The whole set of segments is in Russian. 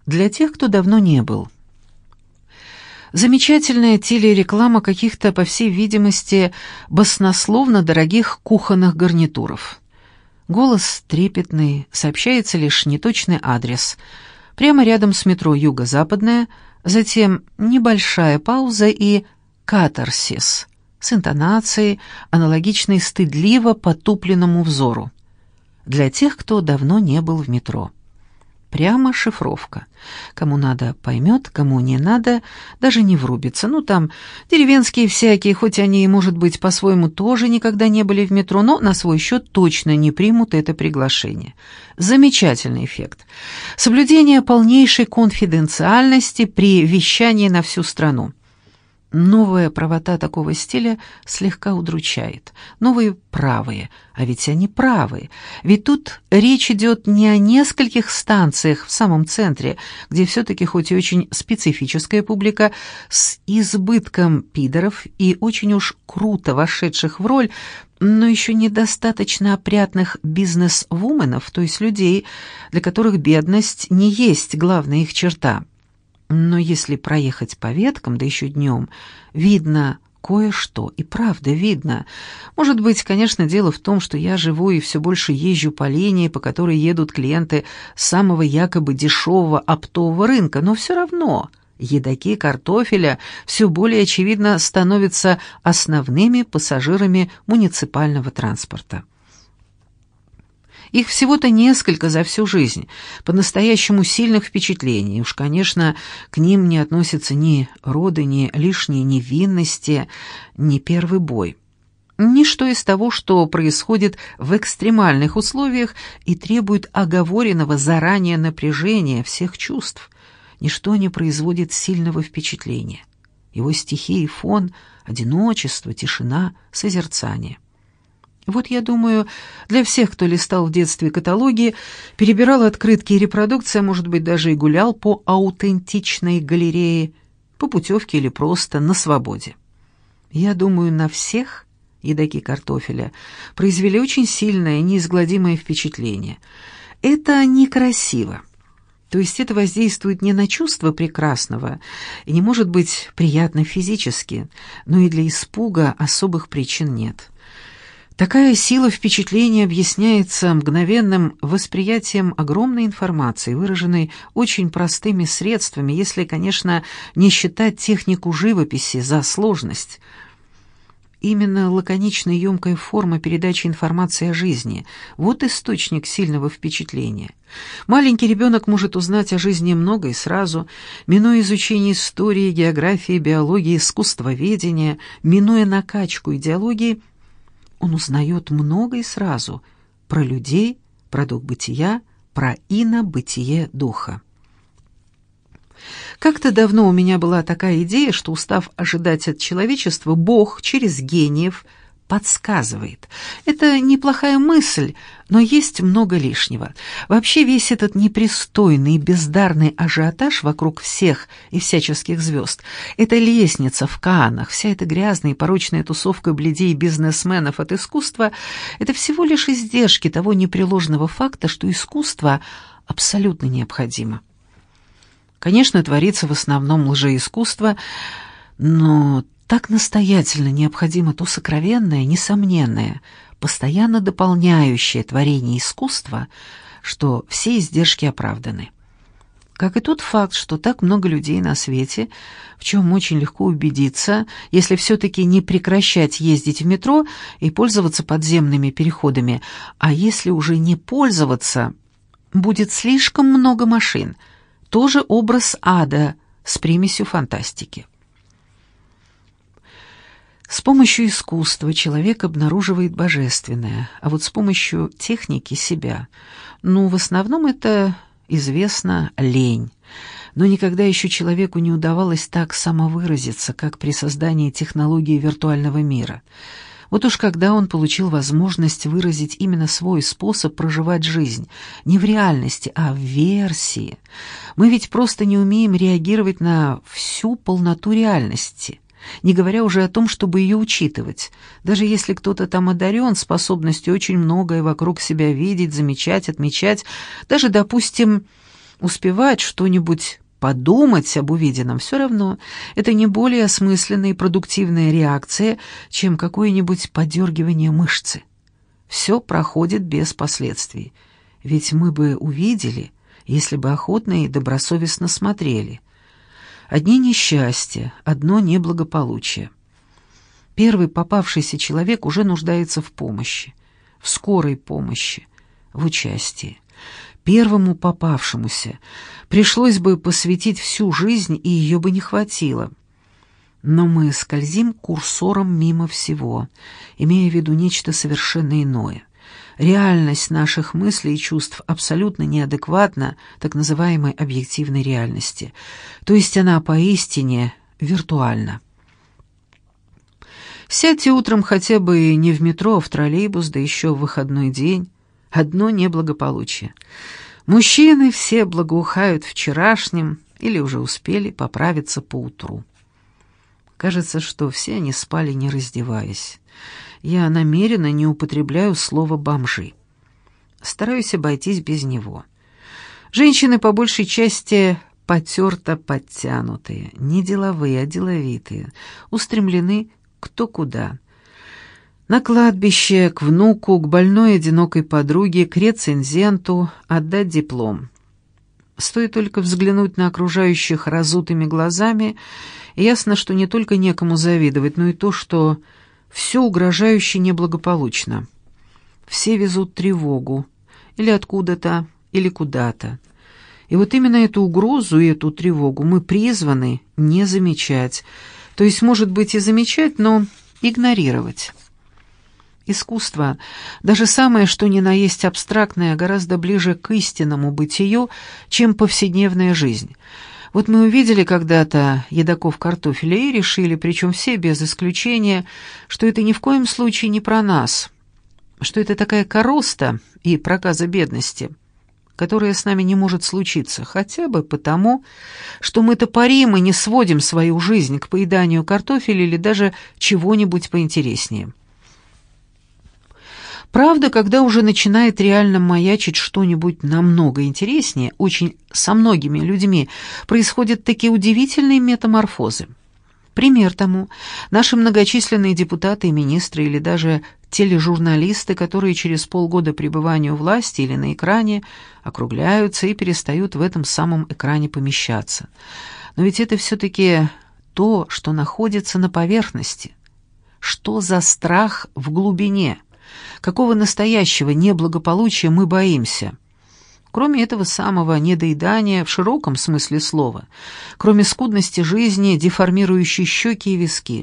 Для тех, кто давно не был. Замечательная телереклама каких-то, по всей видимости, баснословно дорогих кухонных гарнитуров. Голос трепетный, сообщается лишь неточный адрес. Прямо рядом с метро «Юго-Западное», затем небольшая пауза и «катарсис» с интонацией, аналогичной стыдливо потупленному взору. Для тех, кто давно не был в метро. Прямо шифровка. Кому надо, поймет, кому не надо, даже не врубится. Ну, там деревенские всякие, хоть они, может быть, по-своему тоже никогда не были в метро, но на свой счет точно не примут это приглашение. Замечательный эффект. Соблюдение полнейшей конфиденциальности при вещании на всю страну. Новая правота такого стиля слегка удручает. Новые правые, а ведь они правые. Ведь тут речь идет не о нескольких станциях в самом центре, где все-таки хоть и очень специфическая публика с избытком пидоров и очень уж круто вошедших в роль, но еще недостаточно опрятных бизнес-вуменов, то есть людей, для которых бедность не есть главная их черта. Но если проехать по веткам, да еще днем, видно кое-что, и правда видно. Может быть, конечно, дело в том, что я живу и все больше езжу по линии, по которой едут клиенты самого якобы дешевого оптового рынка, но все равно едоки картофеля все более очевидно становятся основными пассажирами муниципального транспорта. Их всего-то несколько за всю жизнь, по-настоящему сильных впечатлений. Уж, конечно, к ним не относятся ни роды, ни лишние невинности, ни первый бой. Ничто из того, что происходит в экстремальных условиях и требует оговоренного заранее напряжения всех чувств. Ничто не производит сильного впечатления. Его стихии и фон — одиночество, тишина, созерцание. Вот, я думаю, для всех, кто листал в детстве каталоги, перебирал открытки и репродукции, а может быть, даже и гулял по аутентичной галерее, по путевке или просто на свободе. Я думаю, на всех едоки картофеля произвели очень сильное, неизгладимое впечатление. Это некрасиво. То есть это воздействует не на чувство прекрасного и не может быть приятно физически, но и для испуга особых причин нет. Такая сила впечатления объясняется мгновенным восприятием огромной информации, выраженной очень простыми средствами, если, конечно, не считать технику живописи за сложность. Именно лаконичная и емкая форма передачи информации о жизни – вот источник сильного впечатления. Маленький ребенок может узнать о жизни много и сразу, минуя изучение истории, географии, биологии, искусствоведения, минуя накачку идеологии – он узнает много и сразу про людей, про дух бытия, про инобытие духа. Как-то давно у меня была такая идея, что, устав ожидать от человечества, Бог через гениев подсказывает. Это неплохая мысль, но есть много лишнего. Вообще весь этот непристойный и бездарный ажиотаж вокруг всех и всяческих звезд, эта лестница в Каанах, вся эта грязная и порочная тусовка блядей бизнесменов от искусства — это всего лишь издержки того непреложного факта, что искусство абсолютно необходимо. Конечно, творится в основном лжеискусство, но так настоятельно необходимо то сокровенное, несомненное, постоянно дополняющее творение искусства, что все издержки оправданы. Как и тот факт, что так много людей на свете, в чем очень легко убедиться, если все-таки не прекращать ездить в метро и пользоваться подземными переходами, а если уже не пользоваться, будет слишком много машин, тоже образ ада с примесью фантастики. С помощью искусства человек обнаруживает божественное, а вот с помощью техники — себя. В основном это, известно, лень. Но никогда еще человеку не удавалось так самовыразиться, как при создании технологии виртуального мира. Вот уж когда он получил возможность выразить именно свой способ проживать жизнь, не в реальности, а в версии, мы ведь просто не умеем реагировать на всю полноту реальности, не говоря уже о том, чтобы ее учитывать. Даже если кто-то там одарен способностью очень многое вокруг себя видеть, замечать, отмечать, даже, допустим, Успевать что-нибудь подумать об увиденном все равно. Это не более осмысленная и продуктивная реакция, чем какое-нибудь подергивание мышцы. Все проходит без последствий. Ведь мы бы увидели, если бы охотно и добросовестно смотрели. Одни несчастья, одно неблагополучие. Первый попавшийся человек уже нуждается в помощи, в скорой помощи, в участии. Первому попавшемуся пришлось бы посвятить всю жизнь, и ее бы не хватило. Но мы скользим курсором мимо всего, имея в виду нечто совершенно иное. Реальность наших мыслей и чувств абсолютно неадекватна так называемой объективной реальности, то есть она поистине виртуальна. Сядьте утром хотя бы не в метро, а в троллейбус, да еще в выходной день. Одно неблагополучие. Мужчины все благоухают вчерашним или уже успели поправиться поутру. Кажется, что все они спали, не раздеваясь. Я намеренно не употребляю слово «бомжи». Стараюсь обойтись без него. Женщины по большей части потерто подтянутые, не деловые, а деловитые, устремлены кто куда. На кладбище, к внуку, к больной одинокой подруге, к рецензенту отдать диплом. Стоит только взглянуть на окружающих разутыми глазами, и ясно, что не только некому завидовать, но и то, что все угрожающе неблагополучно. Все везут тревогу, или откуда-то, или куда-то. И вот именно эту угрозу и эту тревогу мы призваны не замечать, то есть, может быть, и замечать, но игнорировать. Искусство, даже самое что ни на есть абстрактное, гораздо ближе к истинному бытию, чем повседневная жизнь. Вот мы увидели когда-то едоков картофеля и решили, причем все без исключения, что это ни в коем случае не про нас, что это такая короста и проказа бедности, которая с нами не может случиться, хотя бы потому, что мы топорим и не сводим свою жизнь к поеданию картофеля или даже чего-нибудь поинтереснее. Правда, когда уже начинает реально маячить что-нибудь намного интереснее, очень со многими людьми происходят такие удивительные метаморфозы. Пример тому – наши многочисленные депутаты и министры или даже тележурналисты, которые через полгода пребывания у власти или на экране округляются и перестают в этом самом экране помещаться. Но ведь это все-таки то, что находится на поверхности. Что за страх в глубине? Какого настоящего неблагополучия мы боимся? Кроме этого самого недоедания в широком смысле слова, кроме скудности жизни, деформирующей щеки и виски.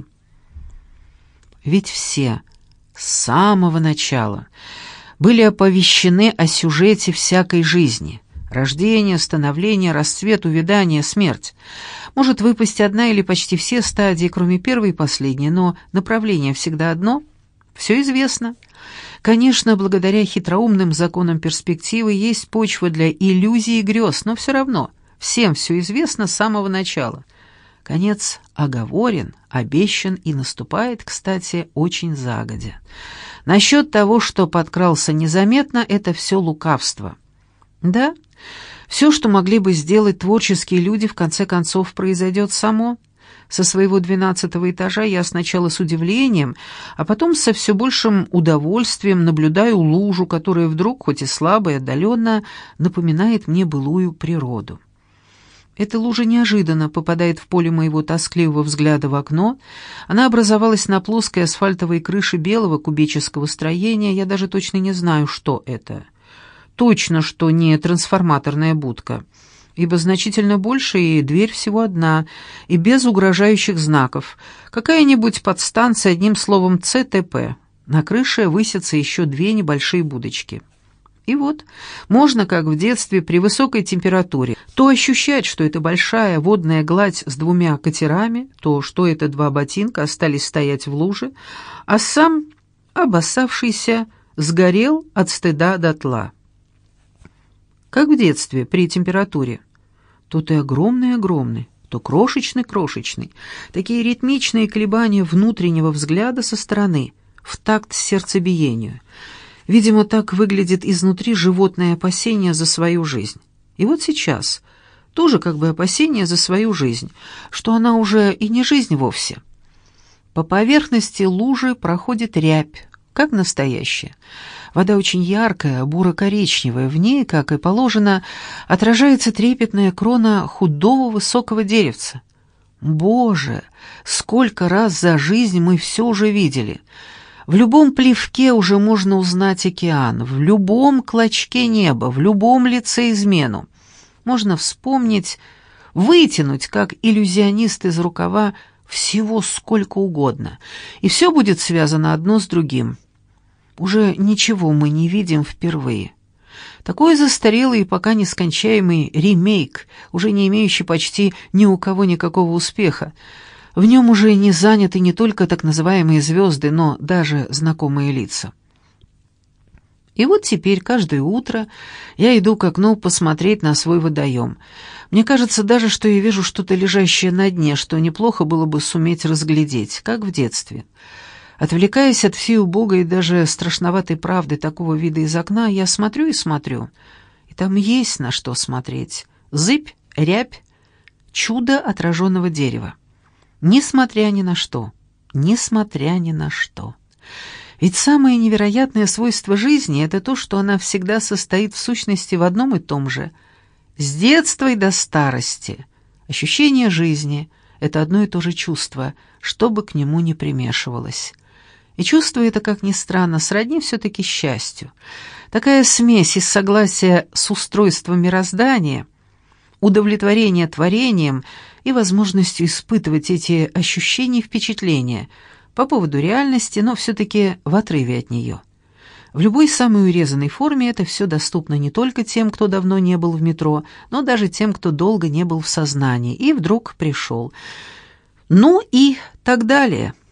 Ведь все с самого начала были оповещены о сюжете всякой жизни. Рождение, становление, расцвет, увядание, смерть. Может выпасть одна или почти все стадии, кроме первой и последней, но направление всегда одно. Все известно. Конечно, благодаря хитроумным законам перспективы есть почва для иллюзий и грез, но все равно всем все известно с самого начала. Конец оговорен, обещан и наступает, кстати, очень загодя. Насчет того, что подкрался незаметно, это все лукавство. Да, все, что могли бы сделать творческие люди, в конце концов произойдет само. Со своего 12-го этажа я сначала с удивлением, а потом со все большим удовольствием наблюдаю лужу, которая вдруг, хоть и слабо и отдаленно, напоминает мне былую природу. Эта лужа неожиданно попадает в поле моего тоскливого взгляда в окно. Она образовалась на плоской асфальтовой крыше белого кубического строения. Я даже точно не знаю, что это. Точно, что не трансформаторная будка, ибо значительно больше, и дверь всего одна, и без угрожающих знаков. Какая-нибудь подстанция, одним словом, ЦТП. На крыше высятся еще две небольшие будочки. И вот, можно, как в детстве, при высокой температуре, то ощущать, что это большая водная гладь с двумя катерами, то, что это два ботинка остались стоять в луже, а сам, обоссавшийся, сгорел от стыда дотла. Как в детстве, при температуре. То ты огромный-огромный, то крошечный-крошечный. Такие ритмичные колебания внутреннего взгляда со стороны, в такт сердцебиению. Видимо, так выглядит изнутри животное опасение за свою жизнь. И вот сейчас тоже как бы опасение за свою жизнь, что она уже и не жизнь вовсе. По поверхности лужи проходит рябь, как настоящая. Вода очень яркая, буро-коричневая, в ней, как и положено, отражается трепетная крона худого высокого деревца. Боже, сколько раз за жизнь мы все уже видели! В любом плевке уже можно узнать океан, в любом клочке неба, в любом лице измену. Можно вспомнить, вытянуть, как иллюзионист из рукава, всего сколько угодно, и все будет связано одно с другим. Уже ничего мы не видим впервые. Такой застарелый и пока нескончаемый ремейк, уже не имеющий почти ни у кого никакого успеха. В нем уже не заняты не только так называемые звезды, но даже знакомые лица. И вот теперь каждое утро я иду к окну посмотреть на свой водоем. Мне кажется даже, что я вижу что-то лежащее на дне, что неплохо было бы суметь разглядеть, как в детстве. Отвлекаясь от всей убогой и даже страшноватой правды такого вида из окна, я смотрю и смотрю. И там есть на что смотреть. Зыбь, рябь, чудо отраженного дерева. Несмотря ни на что. Несмотря ни на что. Ведь самое невероятное свойство жизни — это то, что она всегда состоит в сущности в одном и том же. С детства и до старости. Ощущение жизни — это одно и то же чувство, что бы к нему ни примешивалось. И чувство это, как ни странно, сродни все-таки счастью. Такая смесь из согласия с устройством мироздания, удовлетворения творением и возможностью испытывать эти ощущения и впечатления по поводу реальности, но все-таки в отрыве от нее. В любой самой урезанной форме это все доступно не только тем, кто давно не был в метро, но даже тем, кто долго не был в сознании и вдруг пришел. Ну и так далее.